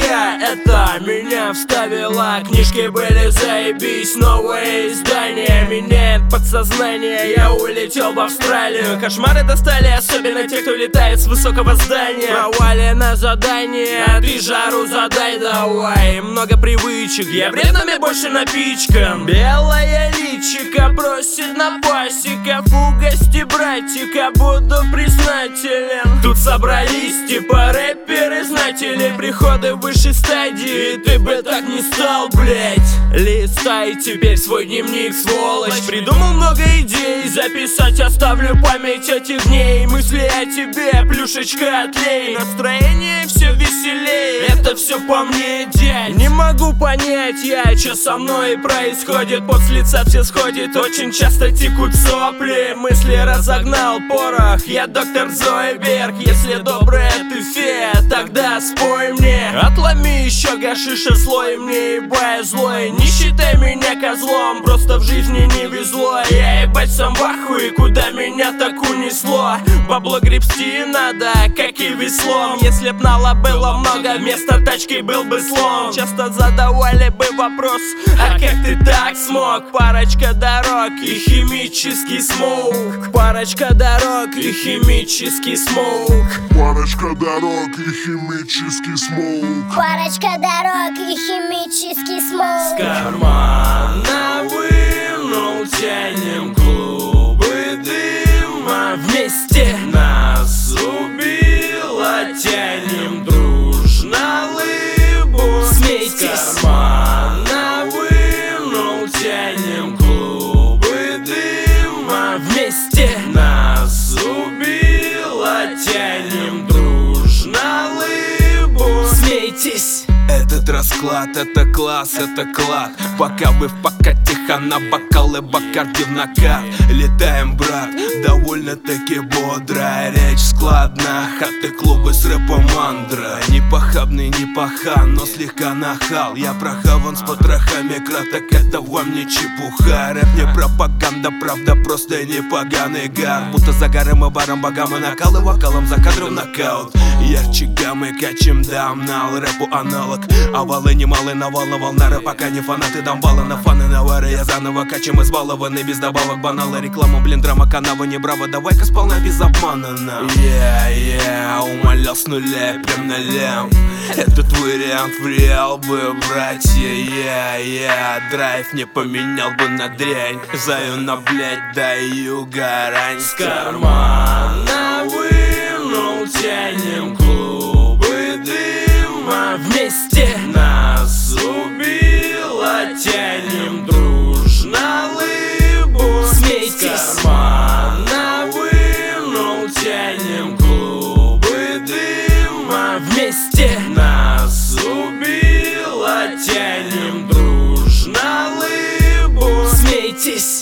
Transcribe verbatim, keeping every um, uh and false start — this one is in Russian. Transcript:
я, это меня вставила. Книжки были заебись, новые издания меняет подсознание. Я улетел в Австралию. Кошмары достали, особенно те, кто летает с высокого здания. Провали на задание, а ты жару задай давай. Много привычек, я вредными больше напичкан. Белая личика просит на пасека, угости братика, буду признателен. Тут собрались типа рэперы, знатели, приходы высшей стадии. Ты бы так не стал, блять. Листай теперь свой дневник, сволочь. Придумал много идей, записать оставлю память этих дней. Мысли о тебе, плюшечка отлей. Настроение все веселее, это все по мне, дядь. Не могу понять я, что со мной происходит. Пот с лица все сходит, очень часто текут сопли. Мысли разогнал порох, я доктор Зойберг. Если добрая ты фея, тогда спой мне. Отломи еще гашиша слой, мне ебая злой. Не считай меня козлом, просто в жизни не везло. Я ебать сам в ахуе, куда меня так унесло. Бабло гребсти надо, как и веслом. Если б нала было много, вместо тачки был бы слон. Часто задавали бы вопрос, а как ты так смог? Парочка дорог и химический смоук. Парочка дорог и химический смоук. Парочка дорог и химический смоук. Парочка дорог и химический смоук. С кармана вынул, тянем клубы дыма. Вместе нас убило, тянем дружно лыбу. Смейтесь. С кармана вынул, тянем клубы дыма. Вместе нас убило, тянем дружно лыбу. Смейтесь. Этот расклад, это класс, это клад. Пока вы в покатих, а на бокалы Бакарди в накат. Летаем, брат, довольно-таки бодро. Речь складна, хаты клубы с рэпом мандра. Не похабный, не пахан, но слегка нахал. Я прохаван с потрохами, краток, это вам не чепуха. Рэп не пропаганда, правда просто не поганый гар. Будто за гарем и баром богам и накал и вокалом за кадром нокаут. Ярче гаммы качем дамнал, рэпу аналог. Овалы немалый навал на волна рэп, пока не фанаты дамбала. На фаны навары я заново качем избалованный, без добавок банала. Реклама, блин, драма, канава, не браво, давай-ка сполна без обмана нам. Я, я умолял с нуля и прям налям. Этот вариант в реал бы, братья. Я, я драйв не поменял бы на дрянь. Заюна, блять, даю гарань. С кармана вынул, тянем клубы дыма. Вместе нас убило, тянем дружно лыбу. Смейтесь. С кармана вынул, тянем клубы дыма. Вместе нас убило, тянем дружно лыбу. Смейтесь.